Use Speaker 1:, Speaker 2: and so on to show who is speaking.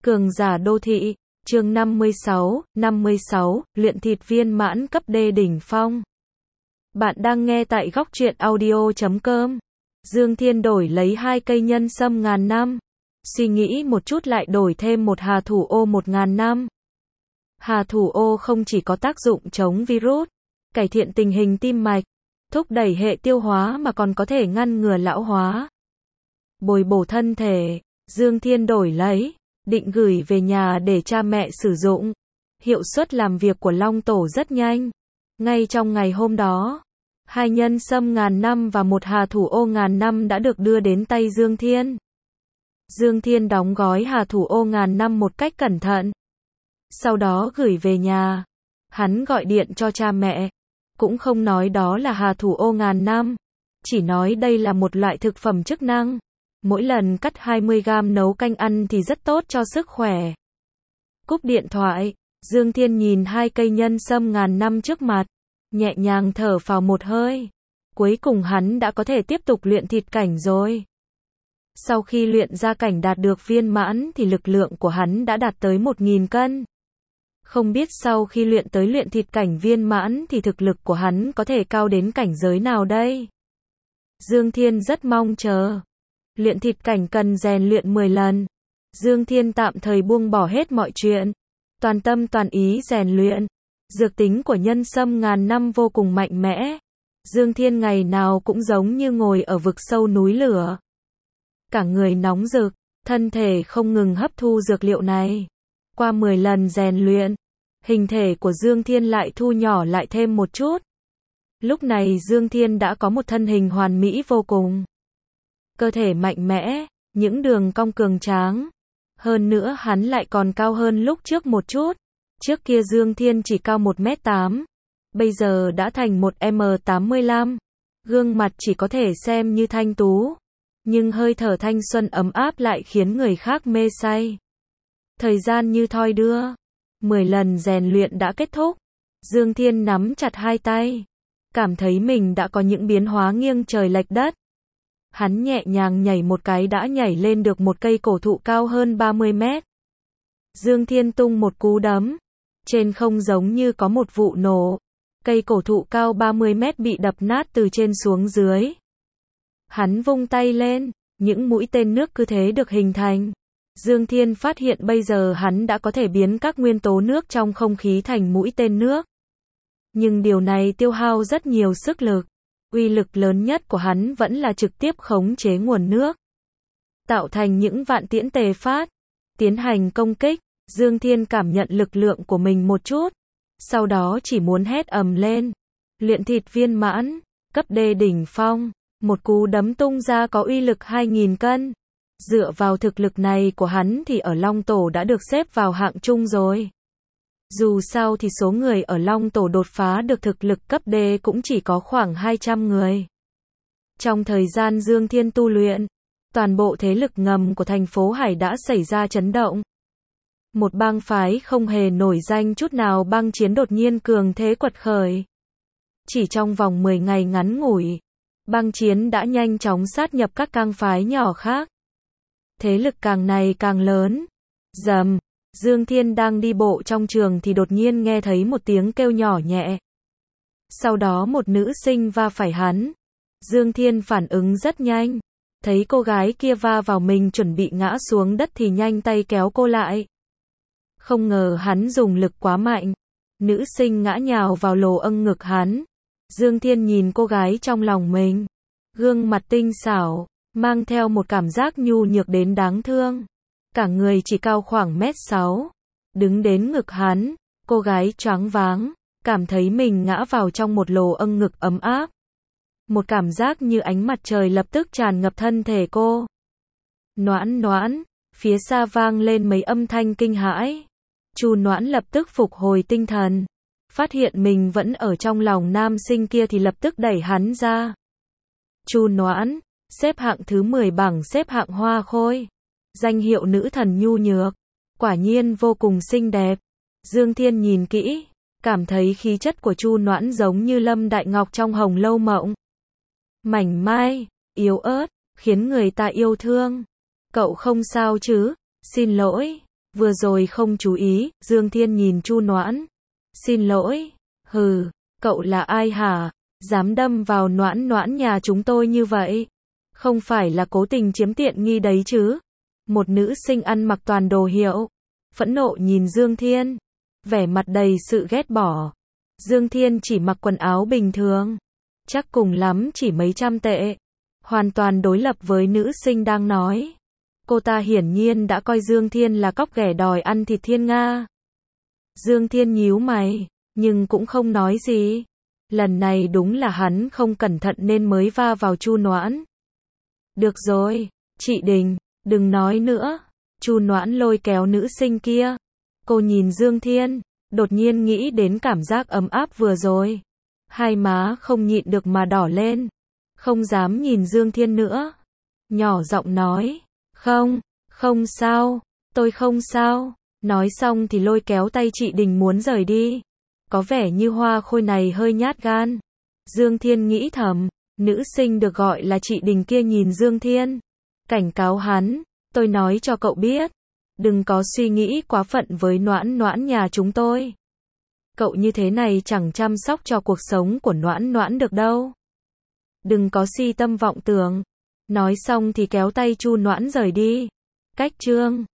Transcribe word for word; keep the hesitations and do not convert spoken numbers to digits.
Speaker 1: Cường giả đô thị, chương năm mươi sáu, năm mươi sáu, luyện thịt viên mãn cấp D đỉnh phong. Bạn đang nghe tại góc truyện audio chấm com. Dương Thiên đổi lấy hai cây nhân sâm ngàn năm. Suy nghĩ một chút lại đổi thêm một hà thủ ô một ngàn năm. Hà thủ ô không chỉ có tác dụng chống virus, cải thiện tình hình tim mạch, thúc đẩy hệ tiêu hóa mà còn có thể ngăn ngừa lão hóa, bồi bổ thân thể. Dương Thiên đổi lấy, định gửi về nhà để cha mẹ sử dụng. Hiệu suất làm việc của Long Tổ rất nhanh. Ngay trong ngày hôm đó, hai nhân sâm ngàn năm và một hà thủ ô ngàn năm đã được đưa đến tay Dương Thiên. Dương Thiên đóng gói hà thủ ô ngàn năm một cách cẩn thận. Sau đó gửi về nhà. Hắn gọi điện cho cha mẹ. Cũng không nói đó là hà thủ ô ngàn năm. Chỉ nói đây là một loại thực phẩm chức năng. Mỗi lần cắt hai mươi gam nấu canh ăn thì rất tốt cho sức khỏe. Cúp điện thoại, Dương Thiên nhìn hai cây nhân sâm ngàn năm trước mặt, nhẹ nhàng thở phào một hơi. Cuối cùng hắn đã có thể tiếp tục luyện thịt cảnh rồi. Sau khi luyện ra cảnh đạt được viên mãn thì lực lượng của hắn đã đạt tới một nghìn cân. Không biết sau khi luyện tới luyện thịt cảnh viên mãn thì thực lực của hắn có thể cao đến cảnh giới nào đây? Dương Thiên rất mong chờ. Luyện thịt cảnh cần rèn luyện mười lần. Dương Thiên tạm thời buông bỏ hết mọi chuyện, toàn tâm toàn ý rèn luyện. Dược tính của nhân sâm ngàn năm vô cùng mạnh mẽ. Dương Thiên ngày nào cũng giống như ngồi ở vực sâu núi lửa. Cả người nóng rực, thân thể không ngừng hấp thu dược liệu này. Qua mười lần rèn luyện, hình thể của Dương Thiên lại thu nhỏ lại thêm một chút. Lúc này Dương Thiên đã có một thân hình hoàn mỹ vô cùng. Cơ thể mạnh mẽ, những đường cong cường tráng. Hơn nữa hắn lại còn cao hơn lúc trước một chút. Trước kia Dương Thiên chỉ cao một mét tám. Bây giờ đã thành một mét tám mươi lăm. Gương mặt chỉ có thể xem như thanh tú. Nhưng hơi thở thanh xuân ấm áp lại khiến người khác mê say. Thời gian như thoi đưa. mười lần rèn luyện đã kết thúc. Dương Thiên nắm chặt hai tay. Cảm thấy mình đã có những biến hóa nghiêng trời lệch đất. Hắn nhẹ nhàng nhảy một cái đã nhảy lên được một cây cổ thụ cao hơn ba mươi mét. Dương Thiên tung một cú đấm. Trên không giống như có một vụ nổ. Cây cổ thụ cao ba mươi mét bị đập nát từ trên xuống dưới. Hắn vung tay lên, những mũi tên nước cứ thế được hình thành. Dương Thiên phát hiện bây giờ hắn đã có thể biến các nguyên tố nước trong không khí thành mũi tên nước. Nhưng điều này tiêu hao rất nhiều sức lực. Uy lực lớn nhất của hắn vẫn là trực tiếp khống chế nguồn nước. Tạo thành những vạn tiễn tề phát. Tiến hành công kích. Dương Thiên cảm nhận lực lượng của mình một chút. Sau đó chỉ muốn hét ầm lên. Luyện thịt viên mãn. Cấp D đỉnh phong. Một cú đấm tung ra có uy lực hai nghìn cân. Dựa vào thực lực này của hắn thì ở Long Tổ đã được xếp vào hạng trung rồi. Dù sao thì số người ở Long Tổ đột phá được thực lực cấp D cũng chỉ có khoảng hai trăm người. Trong thời gian Dương Thiên tu luyện, toàn bộ thế lực ngầm của thành phố Hải đã xảy ra chấn động. Một bang phái không hề nổi danh chút nào bang chiến đột nhiên cường thế quật khởi. Chỉ trong vòng mười ngày ngắn ngủi, bang chiến đã nhanh chóng sát nhập các bang phái nhỏ khác. Thế lực càng ngày càng lớn. Rầm. Dương Thiên đang đi bộ trong trường thì đột nhiên nghe thấy một tiếng kêu nhỏ nhẹ. Sau đó một nữ sinh va phải hắn. Dương Thiên phản ứng rất nhanh. Thấy cô gái kia va vào mình chuẩn bị ngã xuống đất thì nhanh tay kéo cô lại. Không ngờ hắn dùng lực quá mạnh. Nữ sinh ngã nhào vào lồ âng ngực hắn. Dương Thiên nhìn cô gái trong lòng mình. Gương mặt tinh xảo, mang theo một cảm giác nhu nhược đến đáng thương. Cả người chỉ cao khoảng mét sáu. Đứng đến ngực hắn, cô gái choáng váng, cảm thấy mình ngã vào trong một lồ âng ngực ấm áp. Một cảm giác như ánh mặt trời lập tức tràn ngập thân thể cô. Noãn noãn, phía xa vang lên mấy âm thanh kinh hãi. Chu Noãn lập tức phục hồi tinh thần. Phát hiện mình vẫn ở trong lòng nam sinh kia thì lập tức đẩy hắn ra. Chu Noãn, xếp hạng thứ mười bảng xếp hạng hoa khôi. Danh hiệu nữ thần nhu nhược. Quả nhiên vô cùng xinh đẹp. Dương Thiên nhìn kỹ, cảm thấy khí chất của Chu Noãn giống như Lâm Đại Ngọc trong Hồng Lâu Mộng. Mảnh mai, yếu ớt, khiến người ta yêu thương. Cậu không sao chứ? Xin lỗi. Vừa rồi không chú ý, Dương Thiên nhìn Chu Noãn. Xin lỗi. Hừ, cậu là ai hả? Dám đâm vào Noãn Noãn nhà chúng tôi như vậy? Không phải là cố tình chiếm tiện nghi đấy chứ? Một nữ sinh ăn mặc toàn đồ hiệu. Phẫn nộ nhìn Dương Thiên. Vẻ mặt đầy sự ghét bỏ. Dương Thiên chỉ mặc quần áo bình thường. Chắc cùng lắm chỉ mấy trăm tệ. Hoàn toàn đối lập với nữ sinh đang nói. Cô ta hiển nhiên đã coi Dương Thiên là cóc ghẻ đòi ăn thịt thiên nga. Dương Thiên nhíu mày, nhưng cũng không nói gì. Lần này đúng là hắn không cẩn thận nên mới va vào Chu Noãn. Được rồi, chị Đình, đừng nói nữa. Chu Noãn lôi kéo nữ sinh kia. Cô nhìn Dương Thiên, đột nhiên nghĩ đến cảm giác ấm áp vừa rồi. Hai má không nhịn được mà đỏ lên. Không dám nhìn Dương Thiên nữa. Nhỏ giọng nói, không, không sao, tôi không sao. Nói xong thì lôi kéo tay chị Đình muốn rời đi. Có vẻ như Hoa Khôi này hơi nhát gan. Dương Thiên nghĩ thầm, nữ sinh được gọi là chị Đình kia nhìn Dương Thiên. Cảnh cáo hắn, tôi nói cho cậu biết. Đừng có suy nghĩ quá phận với Noãn Noãn nhà chúng tôi. Cậu như thế này chẳng chăm sóc cho cuộc sống của Noãn Noãn được đâu. Đừng có si tâm vọng tưởng. Nói xong thì kéo tay Chu Noãn rời đi. Cách chương